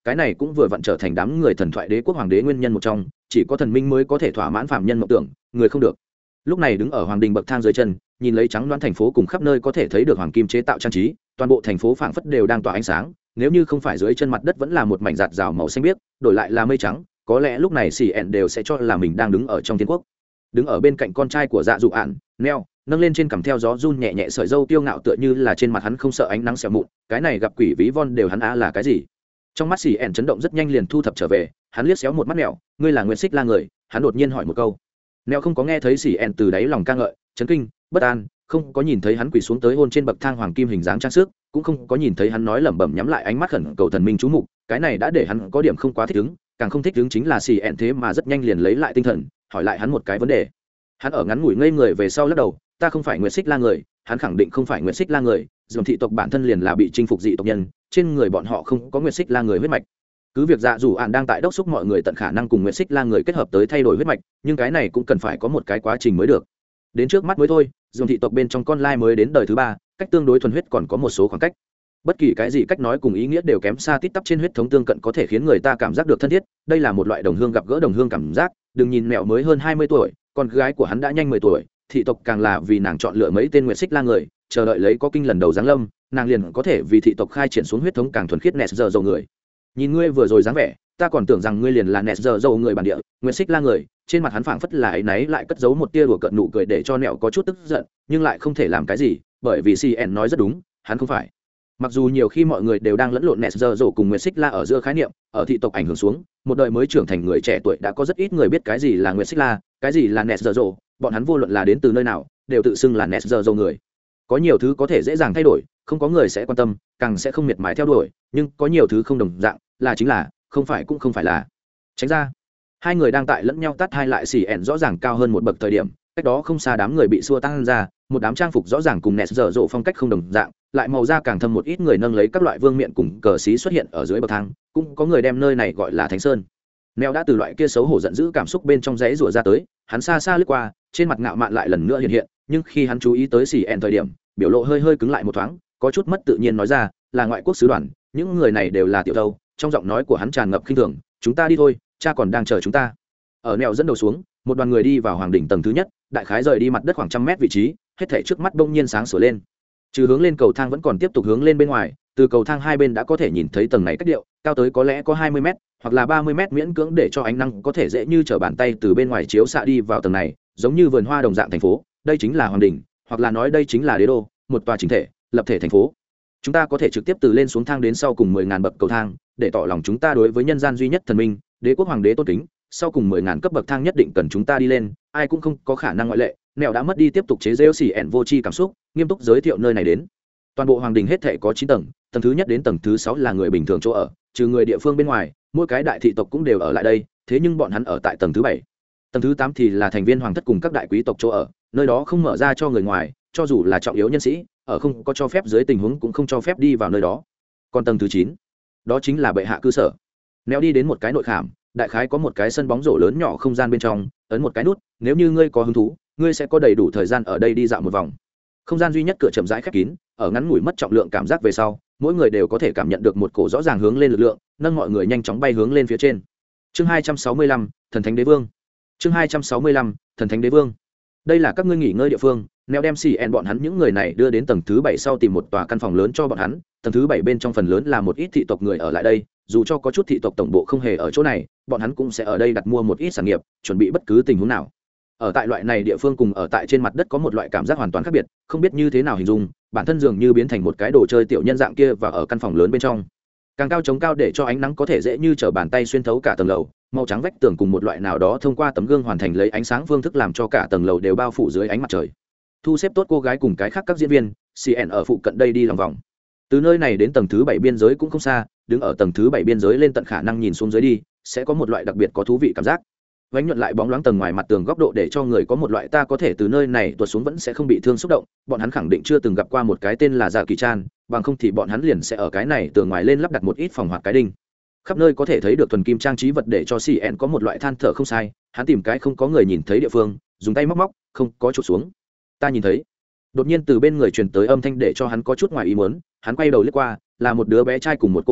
cái này cũng vừa vặn trở thành đám người thần thoại đế quốc hoàng đế nguyên nhân một trong, chỉ có thần minh mới có thể thỏa mãn phạm nhân mộng tưởng, người không được. Lúc này đứng ở hoàng đình bậc thang dưới chân, nhìn lấy trắng đoán thành phố cùng khắp nơi có thể thấy được hoàng kim chế tạo trang trí, toàn bộ thành phố phảng phất đều đang tỏa ánh sáng, nếu như không phải dưới chân mặt đất vẫn là một mảnh giạt rào màu xanh biếc, đổi lại là mây trắng, có lẽ lúc này xì ẹn đều sẽ cho là mình đang đứng ở trong thiên quốc. Đứng ở bên cạnh con trai của Dạ Dụ Ản, Neo, nâng lên trên cằm theo gió run nhẹ nhẹ sợi râu tiêu ngạo tựa như là trên mặt hắn không sợ ánh nắng sẹo mụn, cái này gặp quỷ ví von đều hắn á là cái gì? Trong mắt xì ẹn chấn động rất nhanh liền thu thập trở về, hắn liếc xéo một mắt Neo, ngươi là Nguyệt Xích La người, hắn đột nhiên hỏi một câu. Neo không có nghe thấy xì ẹn từ đáy lòng ca ngợi, chấn kinh, bất an, không có nhìn thấy hắn quỳ xuống tới hôn trên bậc thang hoàng kim hình dáng trang sức, cũng không có nhìn thấy hắn nói lẩm bẩm nhắm lại ánh mắt khẩn cầu thần minh chú mục, cái này đã để hắn có điểm không quá thích ứng, càng không thích ứng chính là xì ẹn thế mà rất nhanh liền lấy lại tinh thần, hỏi lại hắn một cái vấn đề. Hắn ở ngắn ngủi ngây người về sau lắc đầu, ta không phải Nguyệt Xích La người, hắn khẳng định không phải Nguyệt Xích La người, dòng thị tộc bản thân liền là bị chinh phục dị tộc nhân, trên người bọn họ không có Nguyệt Xích La người huyết mạch. Cứ việc Dạ Dụ Ản đang tại đốc thúc mọi người tận khả năng cùng Nguyệt Xích La người kết hợp tới thay đổi huyết mạch, nhưng cái này cũng cần phải có một cái quá trình mới được. Đến trước mắt mới thôi, dòng thị tộc bên trong con lai mới đến đời thứ ba, cách tương đối thuần huyết còn có một số khoảng cách. Bất kỳ cái gì cách nói cùng ý nghĩa đều kém xa tít tắp trên huyết thống tương cận có thể khiến người ta cảm giác được thân thiết, đây là một loại đồng hương gặp gỡ đồng hương cảm giác, đừng nhìn mẹo mới hơn hai mươi tuổi, con gái của hắn đã nhanh mười tuổi, thị tộc càng là vì nàng chọn lựa mấy tên Nguyệt Xích La người, chờ đợi lấy có kinh lần đầu giáng lâm, nàng liền có thể vì thị tộc khai triển xuống huyết thống càng thuần khiết nẹt giờ dầu người. Nhìn ngươi vừa rồi dáng vẻ, ta còn tưởng rằng ngươi liền là nẹt giờ dầu người bản địa, Nguyệt Xích La người, trên mặt hắn phảng phất là ấy náy lại cất giấu một tia đùa cợt nụ cười để cho nẹo có chút tức giận, nhưng lại không thể làm cái gì, bởi vì xê en nói rất đúng, hắn không phải. Mặc dù nhiều khi mọi người đều đang lẫn lộn nẹt giờ dầu cùng Nguyệt Xích La ở giữa khái niệm, ở thị tộc ảnh hưởng xuống, một đời mới trưởng thành người trẻ tuổi đã có rất ít người biết cái gì là Nguyệt Xích La, cái gì là nẹt giờ dầu, bọn hắn vô luận là đến từ nơi nào, đều tự xưng là nẹt giờ dầu người. Có nhiều thứ có thể dễ dàng thay đổi, không có người sẽ quan tâm, càng sẽ không miệt mài theo đuổi, nhưng có nhiều thứ không đồng dạng, là chính là, không phải cũng không phải là. Tránh ra. Hai người đang tại lẫn nhau tát hai lại xỉ ẻn rõ ràng cao hơn một bậc thời điểm, cách đó không xa đám người bị xua tan ra, một đám trang phục rõ ràng cùng nẹt dở dộ phong cách không đồng dạng, lại màu da càng thâm một ít người nâng lấy các loại vương miện cùng cờ xí xuất hiện ở dưới bậc thang, cũng có người đem nơi này gọi là Thánh Sơn. Neo đã từ loại kia xấu hổ giận dữ cảm xúc bên trong rẽ rủa ra tới, hắn xa xa lướt qua, trên mặt ngạo mạn lại lần nữa hiện hiện, nhưng khi hắn chú ý tới xỉ ẻn thời điểm, biểu lộ hơi hơi cứng lại một thoáng, có chút mất tự nhiên nói ra, là ngoại quốc sứ đoàn, những người này đều là tiểu thâu, trong giọng nói của hắn tràn ngập khinh thường, chúng ta đi thôi, cha còn đang chờ chúng ta. Ở nẹo dẫn đầu xuống, một đoàn người đi vào hoàng đỉnh tầng thứ nhất, đại khái rời đi mặt đất khoảng trăm mét vị trí, hết thảy trước mắt bỗng nhiên sáng sủa lên. Trừ hướng lên cầu thang vẫn còn tiếp tục hướng lên bên ngoài, từ cầu thang hai bên đã có thể nhìn thấy tầng này cách điệu, cao tới có lẽ có hai mươi mét, hoặc là ba mươi mét miễn cưỡng để cho ánh nắng có thể dễ như trở bàn tay từ bên ngoài chiếu xạ đi vào tầng này, giống như vườn hoa đồng dạng thành phố, đây chính là hoàng đỉnh, hoặc là nói đây chính là đế đô, một tòa chỉnh thể, lập thể thành phố. Chúng ta có thể trực tiếp từ lên xuống thang đến sau cùng mười ngàn bậc cầu thang, để tỏ lòng chúng ta đối với nhân gian duy nhất thần minh, đế quốc hoàng đế tôn kính, sau cùng mười ngàn cấp bậc thang nhất định cần chúng ta đi lên, ai cũng không có khả năng ngoại lệ. Nẹo đã mất đi tiếp tục chế giễu xỉ ẻn vô tri cảm xúc, nghiêm túc giới thiệu nơi này đến. Toàn bộ hoàng đình hết thảy có chín tầng, tầng thứ nhất đến tầng thứ sáu là người bình thường chỗ ở, trừ người địa phương bên ngoài, mỗi cái đại thị tộc cũng đều ở lại đây, thế nhưng bọn hắn ở tại tầng thứ bảy. Tầng thứ tám thì là thành viên hoàng thất cùng các đại quý tộc chỗ ở, nơi đó không mở ra cho người ngoài, cho dù là trọng yếu nhân sĩ, ở không có cho phép dưới tình huống cũng không cho phép đi vào nơi đó. Còn tầng thứ chín, đó chính là bệ hạ cư sở. Nẹo đi đến một cái nội khảm, đại khái có một cái sân bóng rổ lớn nhỏ không gian bên trong, ấn một cái nút, nếu như ngươi có hứng thú, ngươi sẽ có đầy đủ thời gian ở đây đi dạo một vòng. Không gian duy nhất cửa chậm rãi khép kín, ở ngắn ngủi mất trọng lượng cảm giác về sau, mỗi người đều có thể cảm nhận được một cổ rõ ràng hướng lên lực lượng, nâng mọi người nhanh chóng bay hướng lên phía trên. Chương hai trăm sáu mươi lăm, Thần Thánh Đế Vương. Chương hai trăm sáu mươi lăm, Thần Thánh Đế Vương. Đây là các ngươi nghỉ ngơi địa phương, Neo đem xì en bọn hắn những người này đưa đến tầng thứ bảy sau tìm một tòa căn phòng lớn cho bọn hắn, tầng thứ bảy bên trong phần lớn là một ít thị tộc người ở lại đây, dù cho có chút thị tộc tổng bộ không hề ở chỗ này, bọn hắn cũng sẽ ở đây đặt mua một ít sản nghiệp, chuẩn bị bất cứ tình huống nào. Ở tại loại này địa phương cùng ở tại trên mặt đất có một loại cảm giác hoàn toàn khác biệt, không biết như thế nào hình dung, bản thân dường như biến thành một cái đồ chơi tiểu nhân dạng kia và ở căn phòng lớn bên trong. Càng cao chống cao để cho ánh nắng có thể dễ như trở bàn tay xuyên thấu cả tầng lầu, màu trắng vách tường cùng một loại nào đó thông qua tấm gương hoàn thành lấy ánh sáng phương thức làm cho cả tầng lầu đều bao phủ dưới ánh mặt trời. Thu xếp tốt cô gái cùng cái khác các diễn viên, xê en ở phụ cận đây đi lòng vòng. Từ nơi này đến tầng thứ bảy biên giới cũng không xa, đứng ở tầng thứ bảy biên giới lên tận khả năng nhìn xuống dưới đi, sẽ có một loại đặc biệt có thú vị cảm giác. Vánh nhuận lại bóng loáng tầng ngoài mặt tường góc độ để cho người có một loại ta có thể từ nơi này tuột xuống vẫn sẽ không bị thương xúc động, bọn hắn khẳng định chưa từng gặp qua một cái tên là Dạ Kỳ Chan, bằng không thì bọn hắn liền sẽ ở cái này tường ngoài lên lắp đặt một ít phòng hoạt cái đinh. Khắp nơi có thể thấy được thuần kim trang trí vật để cho xê en có một loại than thở không sai, hắn tìm cái không có người nhìn thấy địa phương, dùng tay móc móc, không có chụp xuống. Ta nhìn thấy. Đột nhiên từ bên người truyền tới âm thanh để cho hắn có chút ngoài ý muốn, hắn quay đầu liếc qua, là một đứa bé trai cùng một cô bé,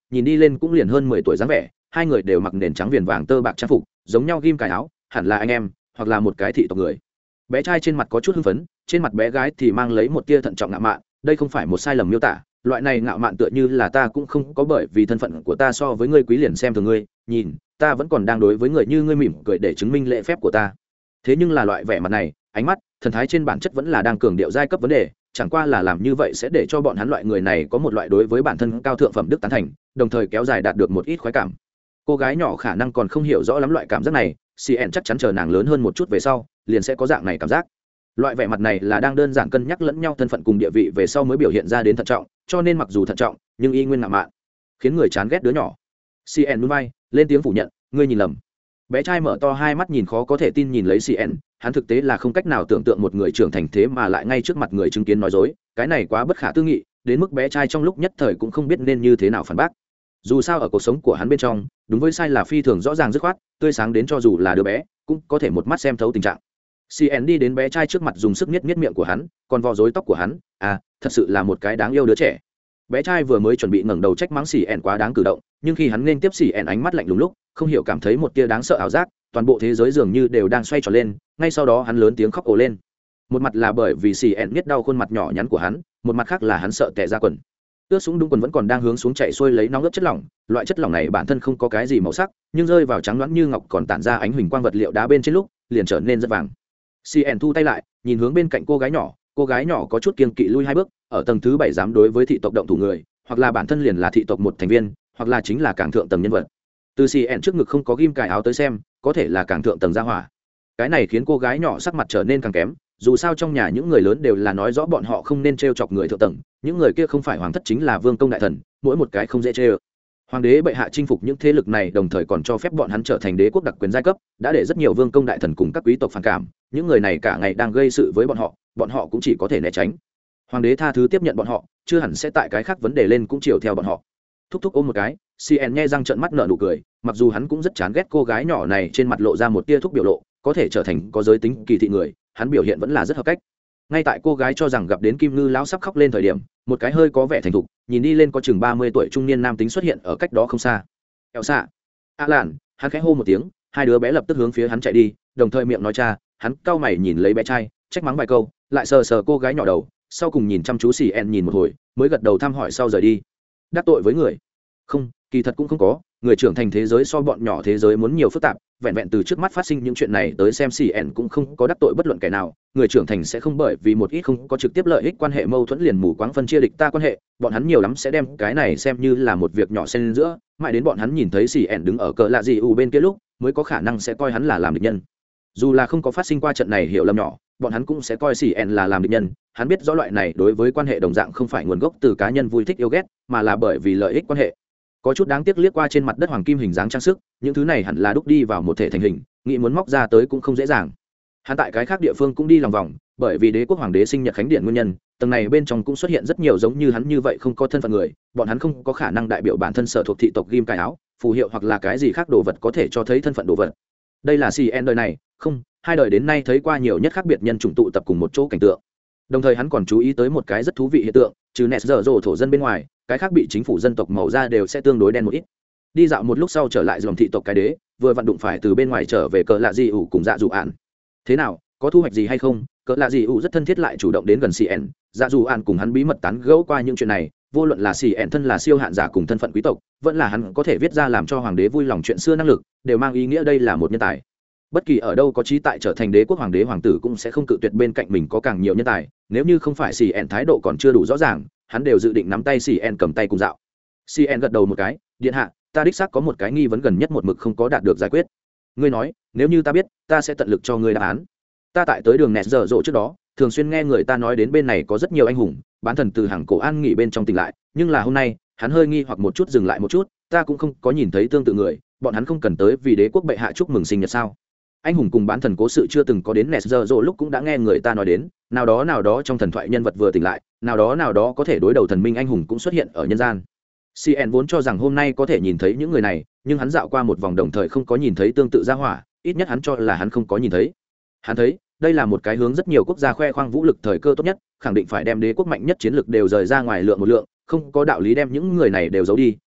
nhìn đi lên cũng liền hơn mười tuổi dáng vẻ, hai người đều mặc nền trắng viền vàng tơ bạc trang phục, giống nhau ghim cài áo, hẳn là anh em hoặc là một cái thị tộc người. Bé trai trên mặt có chút hưng phấn, trên mặt bé gái thì mang lấy một tia thận trọng ngạo mạn, đây không phải một sai lầm miêu tả, loại này ngạo mạn tựa như là ta cũng không có bởi vì thân phận của ta so với ngươi quý liền xem thường ngươi, nhìn, ta vẫn còn đang đối với người như ngươi mỉm cười để chứng minh lễ phép của ta. Thế nhưng là loại vẻ mặt này, ánh mắt, thần thái trên bản chất vẫn là đang cường điệu giai cấp vấn đề, chẳng qua là làm như vậy sẽ để cho bọn hắn loại người này có một loại đối với bản thân cao thượng phẩm đức tán thành, đồng thời kéo dài đạt được một ít khoái cảm. Cô gái nhỏ khả năng còn không hiểu rõ lắm loại cảm giác này, xê en chắc chắn chờ nàng lớn hơn một chút về sau liền sẽ có dạng này cảm giác. Loại vẻ mặt này là đang đơn giản cân nhắc lẫn nhau thân phận cùng địa vị về sau mới biểu hiện ra đến thận trọng, cho nên mặc dù thận trọng nhưng y nguyên ngạo mạn, khiến người chán ghét đứa nhỏ. xê en nhún vai lên tiếng phủ nhận, ngươi nhìn lầm. Bé trai mở to hai mắt nhìn khó có thể tin nhìn lấy xê en, hắn thực tế là không cách nào tưởng tượng một người trưởng thành thế mà lại ngay trước mặt người chứng kiến nói dối, cái này quá bất khả tư nghị, đến mức bé trai trong lúc nhất thời cũng không biết nên như thế nào phản bác. Dù sao ở cuộc sống của hắn bên trong, đúng với sai là phi thường rõ ràng dứt khoát, tươi sáng đến cho dù là đứa bé cũng có thể một mắt xem thấu tình trạng. xê en đi đến bé trai trước mặt dùng sức niết niết miệng của hắn, còn vò rối tóc của hắn, à, thật sự là một cái đáng yêu đứa trẻ. Bé trai vừa mới chuẩn bị ngẩng đầu trách mắng xì ẻn quá đáng cử động, nhưng khi hắn nên tiếp xì ẻn ánh mắt lạnh lùng lúc, không hiểu cảm thấy một tia đáng sợ ảo giác, toàn bộ thế giới dường như đều đang xoay tròn lên, ngay sau đó hắn lớn tiếng khóc ồ lên. Một mặt là bởi vì xì ẻn biết đau khuôn mặt nhỏ nhắn của hắn, một mặt khác là hắn sợ tè ra quần. Ướt sũng đúng quần vẫn còn đang hướng xuống chạy xuôi lấy nóng ướt chất lỏng, loại chất lỏng này bản thân không có cái gì màu sắc, nhưng rơi vào trắng loãng như ngọc còn tản ra ánh huỳnh quang vật liệu đá bên trên lúc, liền trở nên rất vàng. xê en thu tay lại, nhìn hướng bên cạnh cô gái nhỏ, cô gái nhỏ có chút kiêng kỵ lui hai bước, ở tầng thứ bảy dám đối với thị tộc động thủ người, hoặc là bản thân liền là thị tộc một thành viên, hoặc là chính là càng thượng tầng nhân vật. Từ xê en trước ngực không có ghim cài áo tới xem, có thể là càng thượng tầng gia hỏa. Cái này khiến cô gái nhỏ sắc mặt trở nên càng kém, dù sao trong nhà những người lớn đều là nói rõ bọn họ không nên trêu chọc người thượng tầng, những người kia không phải hoàng thất chính là vương công đại thần, mỗi một cái không dễ trêu. Hoàng đế bệ hạ chinh phục những thế lực này, đồng thời còn cho phép bọn hắn trở thành đế quốc đặc quyền giai cấp, đã để rất nhiều vương công đại thần cùng các quý tộc phản cảm, những người này cả ngày đang gây sự với bọn họ, bọn họ cũng chỉ có thể né tránh. Hoàng đế tha thứ tiếp nhận bọn họ, chưa hẳn sẽ tại cái khác vấn đề lên cũng chiều theo bọn họ. Thúc thúc ôm một cái, xê en nhe răng trợn mắt nở nụ cười, mặc dù hắn cũng rất chán ghét cô gái nhỏ này trên mặt lộ ra một tia thúc biểu lộ, có thể trở thành có giới tính kỳ thị người, hắn biểu hiện vẫn là rất hợp cách. Ngay tại cô gái cho rằng gặp đến Kim Ngư lão sắp khóc lên thời điểm, một cái hơi có vẻ thành thục, nhìn đi lên có chừng ba mươi tuổi trung niên nam tính xuất hiện ở cách đó không xa. Eo xạ, a lạn, hắn khẽ hô một tiếng, hai đứa bé lập tức hướng phía hắn chạy đi, đồng thời miệng nói cha, hắn cau mày nhìn lấy bé trai, trách mắng vài câu, lại sờ sờ cô gái nhỏ đầu, sau cùng nhìn chăm chú xì en nhìn một hồi, mới gật đầu thăm hỏi sau rời đi. Đắc tội với người? Không, kỳ thật cũng không có, người trưởng thành thế giới so bọn nhỏ thế giới muốn nhiều phức tạp, vẹn vẹn từ trước mắt phát sinh những chuyện này tới xem xì en cũng không có đắc tội bất luận kẻ nào, người trưởng thành sẽ không bởi vì một ít không có trực tiếp lợi ích quan hệ mâu thuẫn liền mù quáng phân chia địch ta quan hệ, bọn hắn nhiều lắm sẽ đem cái này xem như là một việc nhỏ xen giữa, mãi đến bọn hắn nhìn thấy xì en đứng ở cờ lạ gì ù bên kia lúc, mới có khả năng sẽ coi hắn là làm địch nhân. Dù là không có phát sinh qua trận này hiểu lầm nhỏ, bọn hắn cũng sẽ coi xì en là làm địch nhân, hắn biết rõ loại này đối với quan hệ đồng dạng không phải nguồn gốc từ cá nhân vui thích yêu ghét, mà là bởi vì lợi ích quan hệ. Có chút đáng tiếc liếc qua trên mặt đất hoàng kim hình dáng trang sức, những thứ này hẳn là đúc đi vào một thể thành hình, nghĩ muốn móc ra tới cũng không dễ dàng. Hắn tại cái khác địa phương cũng đi lòng vòng, bởi vì đế quốc hoàng đế sinh nhật khánh điện nguyên nhân, tầng này bên trong cũng xuất hiện rất nhiều giống như hắn như vậy không có thân phận người, bọn hắn không có khả năng đại biểu bản thân sở thuộc thị tộc ghim cài áo, phù hiệu hoặc là cái gì khác đồ vật có thể cho thấy thân phận đồ vật. Đây là xê en đời này, không, hai đời đến nay thấy qua nhiều nhất khác biệt nhân chủng tụ tập cùng một chỗ cảnh tượng. Đồng thời hắn còn chú ý tới một cái rất thú vị hiện tượng, trừ nẹt dở dồ thổ dân bên ngoài, cái khác bị chính phủ dân tộc màu da đều sẽ tương đối đen một ít. Đi dạo một lúc sau trở lại dòng thị tộc cái đế, vừa vặn đụng phải từ bên ngoài trở về cỡ lạ gì ủ cùng dạ dù ạn. Thế nào, có thu hoạch gì hay không? Cỡ lạ gì ủ rất thân thiết lại chủ động đến gần xì ẻn, dạ dù ạn cùng hắn bí mật tán gẫu qua những chuyện này, vô luận là xì ẻn thân là siêu hạn giả cùng thân phận quý tộc, vẫn là hắn có thể viết ra làm cho hoàng đế vui lòng chuyện xưa năng lực, đều mang ý nghĩa đây là một nhân tài. Bất kỳ ở đâu có trí tại trở thành đế quốc hoàng đế hoàng tử cũng sẽ không cự tuyệt bên cạnh mình có càng nhiều nhân tài, nếu như không phải xì ẻn thái độ còn chưa đủ rõ ràng, hắn đều dự định nắm tay xì ẻn cầm tay cùng dạo. xê en gật đầu một cái, điện hạ, ta đích xác có một cái nghi vấn gần nhất một mực không có đạt được giải quyết. Ngươi nói, nếu như ta biết, ta sẽ tận lực cho ngươi đáp án. Ta tại tới đường nẹt dở dộ trước đó, thường xuyên nghe người ta nói đến bên này có rất nhiều anh hùng, bán thần từ hàng cổ an nghỉ bên trong tỉnh lại, nhưng là hôm nay, hắn hơi nghi hoặc một chút dừng lại một chút, ta cũng không có nhìn thấy tương tự người, bọn hắn không cần tới vì đế quốc bệ hạ chúc mừng sinh nhật sao? Anh hùng cùng bán thần cố sự chưa từng có đến nẹt dở dộ lúc cũng đã nghe người ta nói đến, nào đó nào đó trong thần thoại nhân vật vừa tỉnh lại, nào đó nào đó có thể đối đầu thần minh anh hùng cũng xuất hiện ở nhân gian. xê en vốn cho rằng hôm nay có thể nhìn thấy những người này, nhưng hắn dạo qua một vòng đồng thời không có nhìn thấy tương tự gia hỏa, ít nhất hắn cho là hắn không có nhìn thấy. Hắn thấy, đây là một cái hướng rất nhiều quốc gia khoe khoang vũ lực thời cơ tốt nhất, khẳng định phải đem đế quốc mạnh nhất chiến lực đều rời ra ngoài lượng một lượng, không có đạo lý đem những người này đều giấu đi,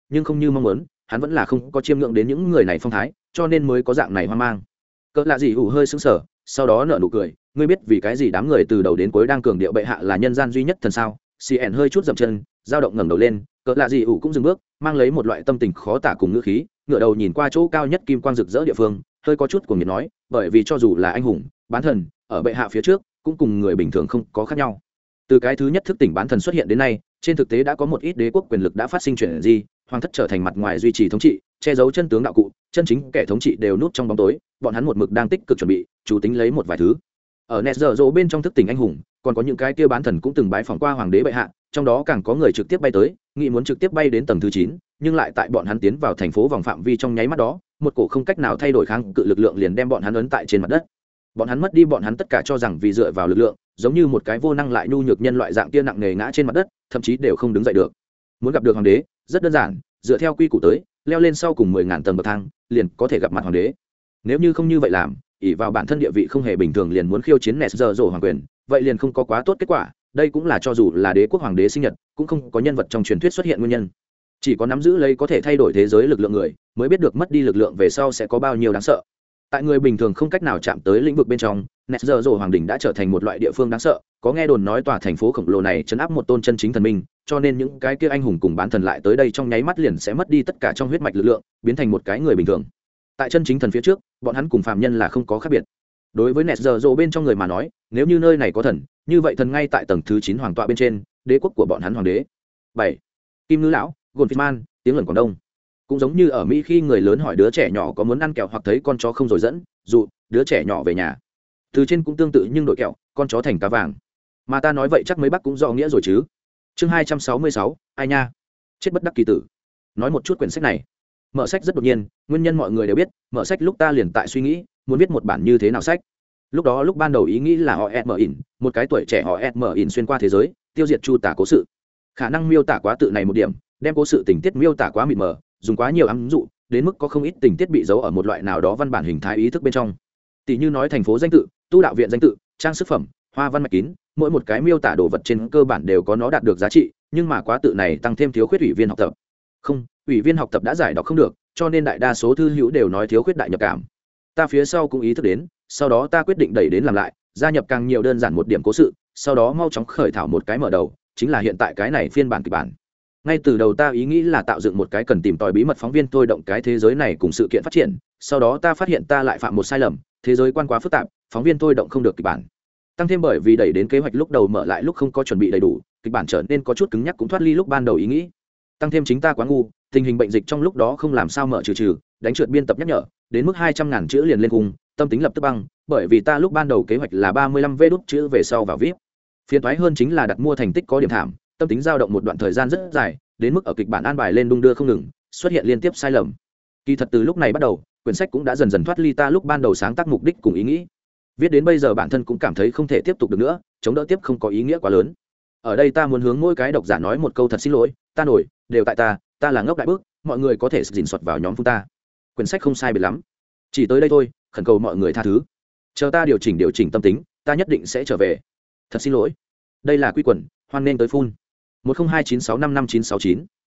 nhưng không như mong muốn hắn vẫn là không có chiêm ngưỡng đến những người này phong thái cho nên mới có dạng này hoang mang. Cỡ lạ gì ủ hơi sững sờ sau đó nở nụ cười, ngươi biết vì cái gì đám người từ đầu đến cuối đang cường điệu bệ hạ là nhân gian duy nhất thần sao? Cn hơi chút dậm chân dao động ngẩng đầu lên, cỡ lạ gì ủ cũng dừng bước mang lấy một loại tâm tình khó tả cùng ngữ khí, ngửa đầu nhìn qua chỗ cao nhất kim quang rực rỡ địa phương, hơi có chút cuồng nhiệt nói, bởi vì cho dù là anh hùng bán thần ở bệ hạ phía trước cũng cùng người bình thường không có khác nhau. Từ cái thứ nhất thức tỉnh bán thần xuất hiện đến nay, trên thực tế đã có một ít đế quốc quyền lực đã phát sinh chuyển gì, hoàng thất trở thành mặt ngoài duy trì thống trị, che giấu chân tướng đạo cụ, chân chính kẻ thống trị đều núp trong bóng tối, bọn hắn một mực đang tích cực chuẩn bị chủ tính lấy một vài thứ. Ở Nether bên trong thức tỉnh anh hùng, còn có những cái kia bán thần cũng từng bái phỏng qua hoàng đế bệ hạ, trong đó càng có người trực tiếp bay tới, nghĩ muốn trực tiếp bay đến tầng thứ chín, nhưng lại tại bọn hắn tiến vào thành phố vòng phạm vi trong nháy mắt đó, một cổ không cách nào thay đổi kháng cự lực lượng liền đem bọn hắn ấn tại trên mặt đất. Bọn hắn mất đi bọn hắn tất cả cho rằng vì dựa vào lực lượng, giống như một cái vô năng lại nhu nhược nhân loại dạng kia nặng nề ngã trên mặt đất, thậm chí đều không đứng dậy được. Muốn gặp được hoàng đế, rất đơn giản, dựa theo quy củ tới, leo lên sau cùng mười ngàn tầng bậc thang, liền có thể gặp mặt hoàng đế. Nếu như không như vậy làm, ỷ vào bản thân địa vị không hề bình thường liền muốn khiêu chiến Nether hoàng quyền, vậy liền không có quá tốt kết quả. Đây cũng là cho dù là đế quốc hoàng đế sinh nhật, cũng không có nhân vật trong truyền thuyết xuất hiện nguyên nhân. Chỉ có nắm giữ lấy có thể thay đổi thế giới lực lượng người, mới biết được mất đi lực lượng về sau sẽ có bao nhiêu đáng sợ. Tại người bình thường không cách nào chạm tới lĩnh vực bên trong, Nether hoàng đỉnh đã trở thành một loại địa phương đáng sợ, có nghe đồn nói tòa thành phố khổng lồ này trấn áp một tôn chân chính thần minh, cho nên những cái kia anh hùng cùng bán thần lại tới đây trong nháy mắt liền sẽ mất đi tất cả trong huyết mạch lực lượng, biến thành một cái người bình thường. Tại chân chính thần phía trước, bọn hắn cùng phàm nhân là không có khác biệt. Đối với Nether bên trong người mà nói, nếu như nơi này có thần, như vậy thần ngay tại tầng thứ chín hoàng tọa bên trên, đế quốc của bọn hắn hoàng đế. bảy. Kim ngư lão, Gonfisman, tiếng lẩn Quảng Đông. Cũng giống như ở Mỹ khi người lớn hỏi đứa trẻ nhỏ có muốn ăn kẹo hoặc thấy con chó không rồi dẫn, dụ đứa trẻ nhỏ về nhà. Từ trên cũng tương tự nhưng đổi kẹo, con chó thành cá vàng. Mà ta nói vậy chắc mấy bác cũng rõ nghĩa rồi chứ. Chương hai trăm sáu mươi sáu, ai nha? Chết bất đắc kỳ tử. Nói một chút quyển sách này. Mở sách rất đột nhiên, nguyên nhân mọi người đều biết, mở sách lúc ta liền tại suy nghĩ, muốn viết một bản như thế nào sách. Lúc đó lúc ban đầu ý nghĩ là họ mở ỉn, một cái tuổi trẻ họ mở ỉn xuyên qua thế giới, tiêu diệt chu tả cố sự. Khả năng miêu tả quá tự này một điểm, đem cố sự tình tiết miêu tả quá mịt mờ, dùng quá nhiều ám dụ, đến mức có không ít tình tiết bị giấu ở một loại nào đó văn bản hình thái ý thức bên trong. Tỷ như nói thành phố danh tự, tu đạo viện danh tự, trang sức phẩm, hoa văn mạch kín, mỗi một cái miêu tả đồ vật trên cơ bản đều có nó đạt được giá trị, nhưng mà quá tự này tăng thêm thiếu khuyết ủy viên học tập. Không, ủy viên học tập đã giải đọc không được, cho nên đại đa số thư hữu đều nói thiếu khuyết đại nhập cảm. Ta phía sau cũng ý thức đến, sau đó ta quyết định đẩy đến làm lại, gia nhập càng nhiều đơn giản một điểm cố sự, sau đó mau chóng khởi thảo một cái mở đầu, chính là hiện tại cái này phiên bản kịch bản. Ngay từ đầu ta ý nghĩ là tạo dựng một cái cần tìm tòi bí mật phóng viên thôi động cái thế giới này cùng sự kiện phát triển, sau đó ta phát hiện ta lại phạm một sai lầm, thế giới quan quá phức tạp, phóng viên thôi động không được kịch bản. Tăng thêm bởi vì đẩy đến kế hoạch lúc đầu mở lại lúc không có chuẩn bị đầy đủ, kịch bản trở nên có chút cứng nhắc cũng thoát ly lúc ban đầu ý nghĩ. Tăng thêm chính ta quá ngu, tình hình bệnh dịch trong lúc đó không làm sao mở trừ trừ, đánh trượt biên tập nhắc nhở, đến mức hai trăm ngàn chữ liền lên cùng, tâm tính lập tức băng, bởi vì ta lúc ban đầu kế hoạch là ba mươi lăm vê đút chữ về sau vào vip. Phiền toái hơn chính là đặt mua thành tích có điểm thảm, tâm tính dao động một đoạn thời gian rất dài, đến mức ở kịch bản an bài lên đung đưa không ngừng, xuất hiện liên tiếp sai lầm. Kỳ thật từ lúc này bắt đầu, quyển sách cũng đã dần dần thoát ly ta lúc ban đầu sáng tác mục đích cùng ý nghĩ. Viết đến bây giờ bản thân cũng cảm thấy không thể tiếp tục được nữa, chống đỡ tiếp không có ý nghĩa quá lớn. Ở đây ta muốn hướng mỗi cái độc giả nói một câu thật xin lỗi, ta nổi, đều tại ta, ta là ngốc đại bước, mọi người có thể dình soạt vào nhóm phun ta. Quyển sách không sai biệt lắm, chỉ tới đây thôi, khẩn cầu mọi người tha thứ. Chờ ta điều chỉnh điều chỉnh tâm tính, ta nhất định sẽ trở về. Thật xin lỗi. Đây là quy quần, hoan nên tới phun. một không hai chín sáu năm năm chín sáu chín